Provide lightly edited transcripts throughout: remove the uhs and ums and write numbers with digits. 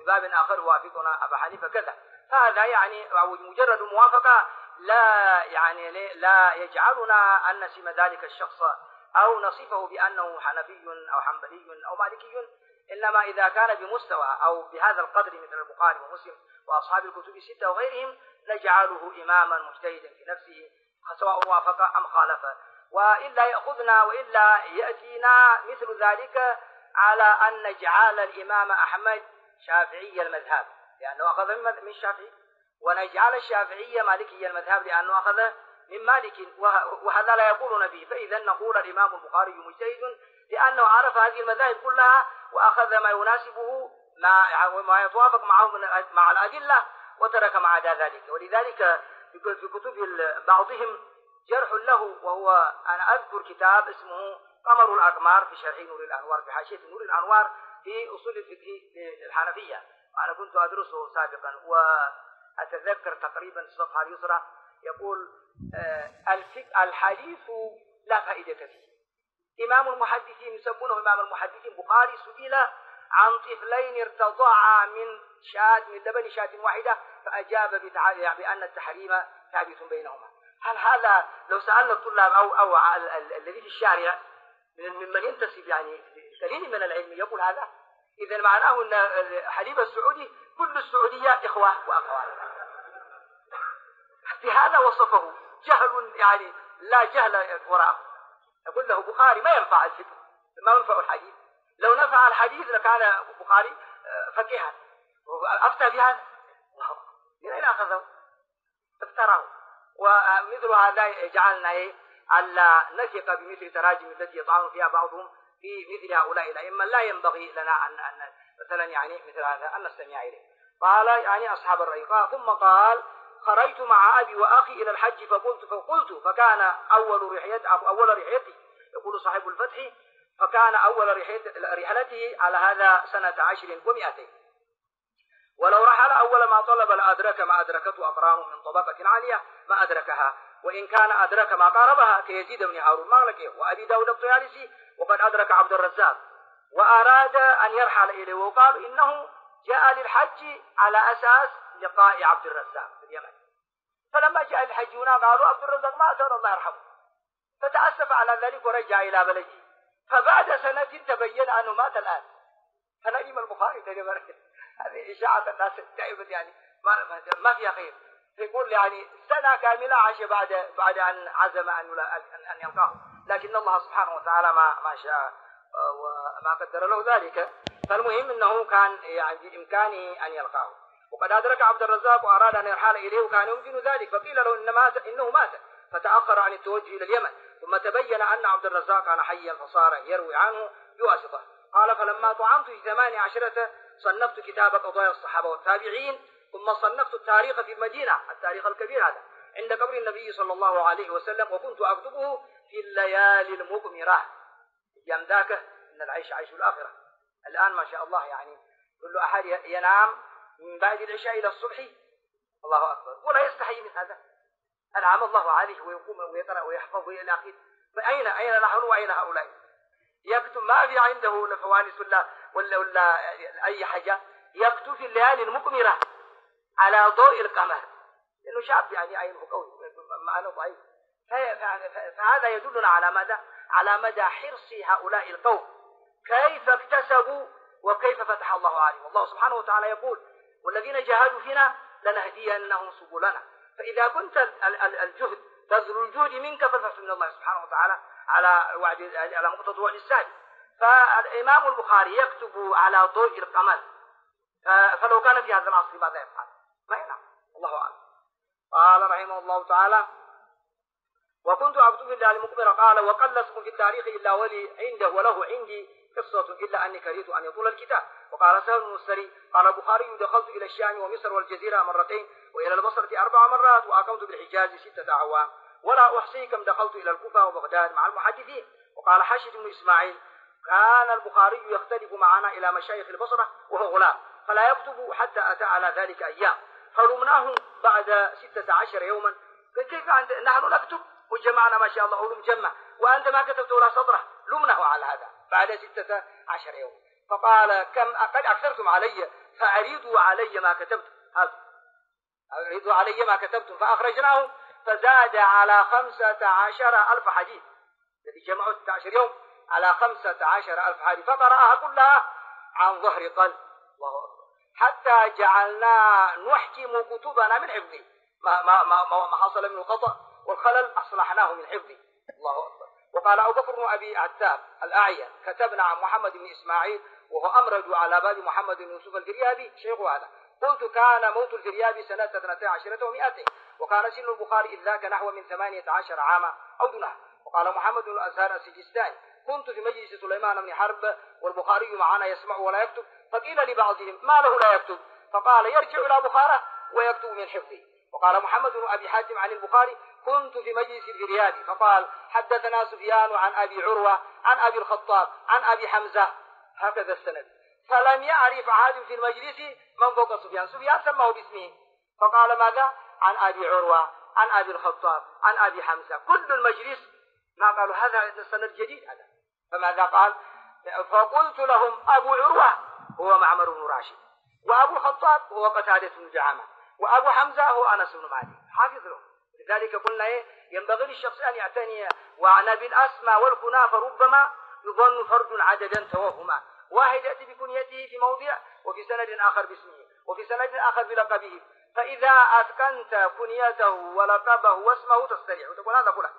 في باب آخر يوافقنا أبا حنيفة كذا. فهذا يعني مجرد موافقة لا يجعلنا أن نسم ذلك الشخص أو نصفه بأنه حنفي أو حنبلي أو مالكي، إنما إذا كان بمستوى أو بهذا القدر مثل البخاري ومسلم وأصحاب الكتب الستة وغيرهم نجعله إماما مجتهدا في نفسه سواء وافق أم خالف، وإلا يأخذنا وإلا يأتينا مثل ذلك على أن نجعل الإمام أحمد شافعي المذهب لأنه أخذ من الشافعي، ونجعل الشافعي مالكي المذهب لأنه أخذ من مالك، وهذا لا يقولون به. فإذا نقول الإمام البخاري مجتهد لأنه عرف هذه المذاهب كلها وأخذ ما يناسبه ما يتوافق معه مع الأدلة وترك ما عدا ذلك. ولذلك في كتب بعضهم جرح له، وهو أنا أذكر كتاب اسمه قمر الأقمار في شرح نور الأنوار في حاشية نور الأنوار في أصول الفقه الحنفية، وأنا كنت أدرسه سابقا وأتذكر تقريبا الصفحة اليسرى يقول الحديث لا فائدة فيه. إمام المحدثين يسمونه إمام المحدثين بخاري سئل عن طفلين ارتضعا من لبن شاة واحدة فأجاب بأن التحريم ثابت بينهما. هل هذا لو سألنا الطلاب أو الذي في الشارع ممن ينتسب يعني قليل من العلم يقول هذا؟ إذا معناه أن الحليب السعودي كل السعودية إخوة وأخوات. بهذا وصفه جهل يعني لا جهل وراءه. يقول له بخاري ما ينفع الفقه، ما ينفع الحديث. لو نفع الحديث لكان بخاري فقيها أفتى بهذا. من أين أخذه؟ افتراه. ومثل هذا جعلنا ألا نثق بمثل تراجم التي يطعن فيها بعضهم في مثل هؤلاء الأئمة. لا ينبغي لنا أن مثلا يعني مثل هذا أن نستمع إليه. قال يعني أصحاب الريقاء. ثم قال خرجت مع أبي وأخي إلى الحج فقلت فكان أول رحلتي يقول صاحب الفتح فكان أول رحلته على هذا سنة 10 و200. ولو رحل أول ما طلب لأدرك ما أدركته أقرانه من طبقة عالية ما أدركها، وإن كان أدرك ما قاربها كيزيد بن هارون مالكي وأبي داود الطيالسي وقد أدرك عبد الرزاق، وأراد أن يرحل إليه وقالوا إنه جاء للحج على أساس لقاء عبد الرزاق في اليمن. فلما جاء للحج هنا قالوا عبد الرزاق ما أسأل الله يرحمه، فتأسف على ذلك ورجع إلى بلده. فبعد سنة تبين أنه مات الآن. فنجم البخاري تقريبا هذه إشاعة الناس دائما يعني ما فيها خير. يقول يعني سنة كاملة عاش بعد أن عزم أن يلقاه، لكن الله سبحانه وتعالى ما شاء وما قدر له ذلك. فالمهم أنه كان يعني بإمكانه أن يلقاه، وقد أدرك عبد الرزاق وأراد أن يرحل إليه وكان يمكن ذلك، فقيل له إنه مات فتأخر عن التوجه إلى اليمن، ثم تبين أن عبد الرزاق كان حيا فصار يروي عنه بواسطة. قال فلما طعنت في 18 صنفت كتاب قضايا الصحابة والتابعين، ثم صنفت التاريخ في المدينة التاريخ الكبير هذا عند قبر النبي صلى الله عليه وسلم، وكنت أكتبه في الليالي المقمرة. أيام ذاك إن العيش عيش الآخرة. الآن ما شاء الله يعني كل أحد ينام من بعد العشاء إلى الصبح الله أكبر ولا يستحي من هذا. أنعم الله عليه ويقوم ويقرأ ويحفظ إلى آخره. فأين نحن وأين هؤلاء؟ يكتب ما في عنده لا فوانس ولا أي حاجة، يكتب في الليالي المقمرة على ضوء القمر، لأنه شاب يعني عينه قوي معنى ضعيف. فهذا يدلنا على ماذا؟ على مدى حرص هؤلاء القوم كيف اكتسبوا وكيف فتح الله عليهم. والله سبحانه وتعالى يقول والذين جاهدوا فينا لنهدينهم سبلنا. فإذا كنت الجهد بذل الجهد منك فالفضل من الله سبحانه وتعالى على مقتضى الوعد السابق. فالإمام البخاري يكتب على ضوء القمر، فلو كان في هذا العصر ماذا يفعل؟ ما ينام. الله أعلم. قال رحمه الله تعالى وكنت أكتب في الليالي المقمرة. قال وقل اسم في التاريخ إلا ولي عنده وله عندي قصة إلا أني كرهت أن يطول الكتاب. وقال سهل المستري قال البخاري دخلت إلى الشام ومصر والجزيرة مرتين وإلى البصرة 4 مرات وأقمت بالحجاز 6 أعوام ولا أحصي كم دخلت إلى الكوفة وبغداد مع المحدثين. وقال حاشد بن إسماعيل كان البخاري يختلف معنا إلى مشايخ البصرة وهو غلام فلا يكتب حتى أتى على ذلك أيام فلمناه بعد 16 يوما. كيف أنت نحن نكتب وجمعنا ما شاء الله علوم جمع وأنت ما كتبت ولا سطرة؟ لمناه على هذا بعد 16 يوم. فقال كم قد أكثرتم علي فأريدوا علي ما كتبت، أريدوا علي ما كتبتم. فأخرجناه فزاد على 15,000 حديث، الذي جمعوا 16 يوم على 15,000 حديث، فقرأها كلها عن ظهر قلب. حتى جعلنا نحكم كتبنا من حفظه، ما حصل من الخطأ والخلل أصلحناه من حفظه. الله أكبر. وقال أبو بكر بن أبي عتاب الأعين: كتبنا عن محمد بن إسماعيل وهو أمرج على باب محمد بن يوسف الفريابي شيخ هذا. قلت: كان موت الفريابي سنة 12 و200، وكان سن البخاري إذ ذاك نحو من 18 عاما أو دونها. وقال محمد بن الأزهر السجستاني: كنت في مجلس سليمان بن حرب والبخاري معنا يسمع ولا يكتب، فقيل لبعضهم: ما له لا يكتب؟ فقال: يرجع إلى بخارى ويكتب من حفظه. وقال محمد بن أبي حاتم عن البخاري: كنت في مجلس الفريابي فقال: حدثنا سفيان عن أبي عروة عن أبي الخطاب عن أبي حمزة، هكذا السند. فلم يعرف أحد في المجلس من فوق سفيان، سفيان سماه باسمه، فقال: ماذا؟ عن أبي عروة عن أبي الخطاب عن أبي حمزة. كل المجلس ما قالوا هذا السند جديد هذا. فماذا قال؟ فقلت لهم: أبو عروة هو معمر بن راشد، وأبو الخطاب هو قتادة بن دعامة، وأبو حمزة هو أنس بن مالك. حافظ له. لذلك قلنا ينبغي للشخص أن يعتني وعنى بالأسماء والكنى، فربما يظن فرد عددا توهما. واحد يأتي بكنيته في موضع وفي سند آخر باسمه وفي سند آخر بلقبه، فإذا أتقنت كنيته ولقبه واسمه تستريح وتقول هذا فلان.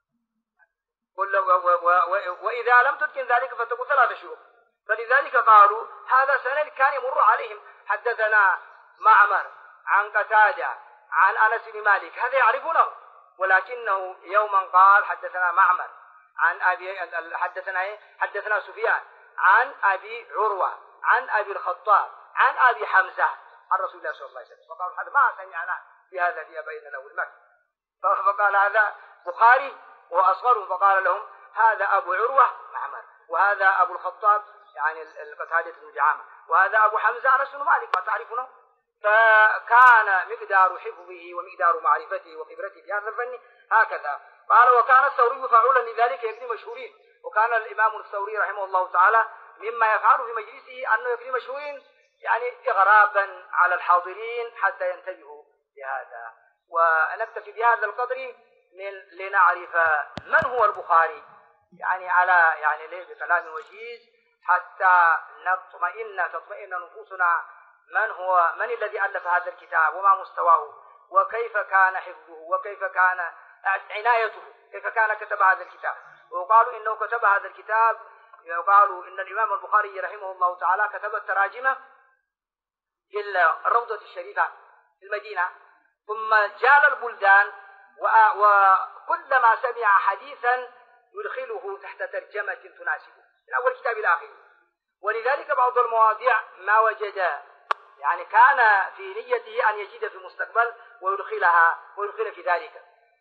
وإذا لم تتقن ذلك فتقول 3 شيوخ. فلذلك قالوا هذا سند كان يمر عليهم: حدثنا معمر عن قتادة عن أنس بن مالك، هذا يعرفونه. ولكنه يوما قال: حدثنا معمر عن أبي حدثنا سفيان عن أبي عروة عن أبي الخطاب عن أبي حمزة عن رسول الله صلى الله عليه وسلم. فقالوا: هذا ما سمعنا بهذا في أبينا له المكر. فقال: هذا بخاري وأصغرهم. فقال لهم: هذا أبو عروة معمر، وهذا أبو الخطاب يعني القتادة بن دعامة، وهذا أبو حمزة أنس بن مالك، ما تعرفونه؟ فكان مقدار حفظه ومقدار معرفته وخبرته في هذا الفن هكذا. قال: وكان الثوري فعولا لذلك يكفي مشهورين. وكان الإمام الثوري رحمه الله تعالى مما يفعل في مجلسه أنه يكفي مشهورين يعني إغرابا على الحاضرين حتى ينتبهوا بهذا. ونكتفي بهذا القدر لنعرف من هو البخاري، يعني على بكلام وجيز حتى تطمئن نفوسنا من الذي ألف هذا الكتاب وما مستواه وكيف كان حفظه وكيف كان عنايته، كيف كان كتب هذا الكتاب. وقالوا إنه كتب هذا الكتاب، وقالوا إن الإمام البخاري رحمه الله تعالى كتب التراجم في الروضة الشريفة في المدينة، ثم جال البلدان وكلما سمع حديثا يدخله تحت ترجمة تناسبه من أول كتاب إلى آخره. ولذلك بعض المواضيع ما وجد يعني كان في نيته أن يجد في المستقبل ويدخل في ذلك،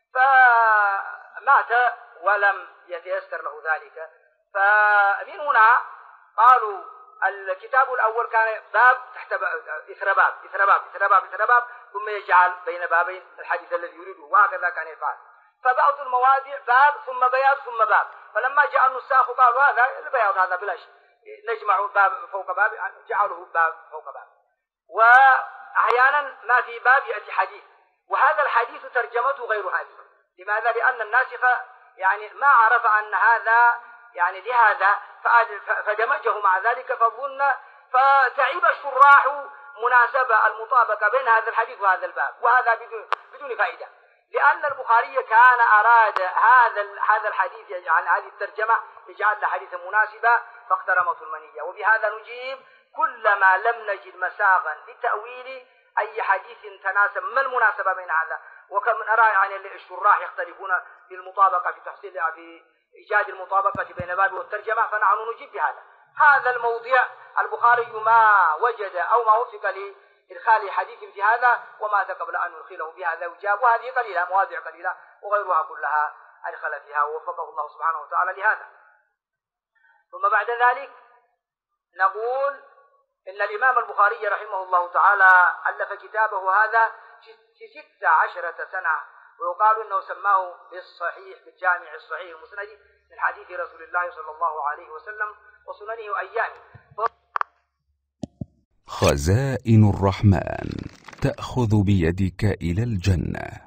فمات ولم يتيسر له ذلك. فمن هنا قالوا الكتاب الأول كان باب تحت إثر باب إثر باب إثر باب إثر باب، ثم يجعل بين بابين الحديث الذي يريده، وهكذا كان يفعل. فبعض المواضيع باب ثم بياض ثم باب، فلما جاء النساخ قالوا هذا البياض هذا بلاش، نجمع باب فوق باب، جعله باب فوق باب. وأحيانا ما في باب يأتي حديث، وهذا الحديث ترجمته غير هذه. لماذا؟ لأن الناسخ يعني ما عرف أن هذا يعني لهذا فدمجه مع ذلك فظن، فتعب الشراح مناسبة المطابقة بين هذا الحديث وهذا الباب، وهذا بدون فائدة. لأن البخاري كان أراد هذا الحديث يجعل هذه الترجمة يجعل له حديثا مناسبا فاخترمته المنية. وبهذا نجيب كلما لم نجد مساغا لتأويل أي حديث تناسب، ما المناسبة بين هذا؟ وكم نرى يعني الشراح يختلفون في المطابقة في تحصيل في إيجاد المطابقة بين الباب والترجمة، فنحن نجيب بهذا. هذا الموضوع البخاري ما وجد أو ما وفق لإدخال حديث في هذا ومات قبل أن ندخله في هذا وجاب، وهذه قليلة، مواضع قليلة، وغيرها كلها أدخل فيها ووفقه الله سبحانه وتعالى لهذا. ثم بعد ذلك نقول إن الإمام البخاري رحمه الله تعالى ألف كتابه هذا في 16 سنة، ويقال إنه سماه بالصحيح، بالجامع الصحيح المسند من حديث رسول الله صلى الله عليه وسلم وسننه أيامه. خزائن الرحمن تأخذ بيدك إلى الجنة.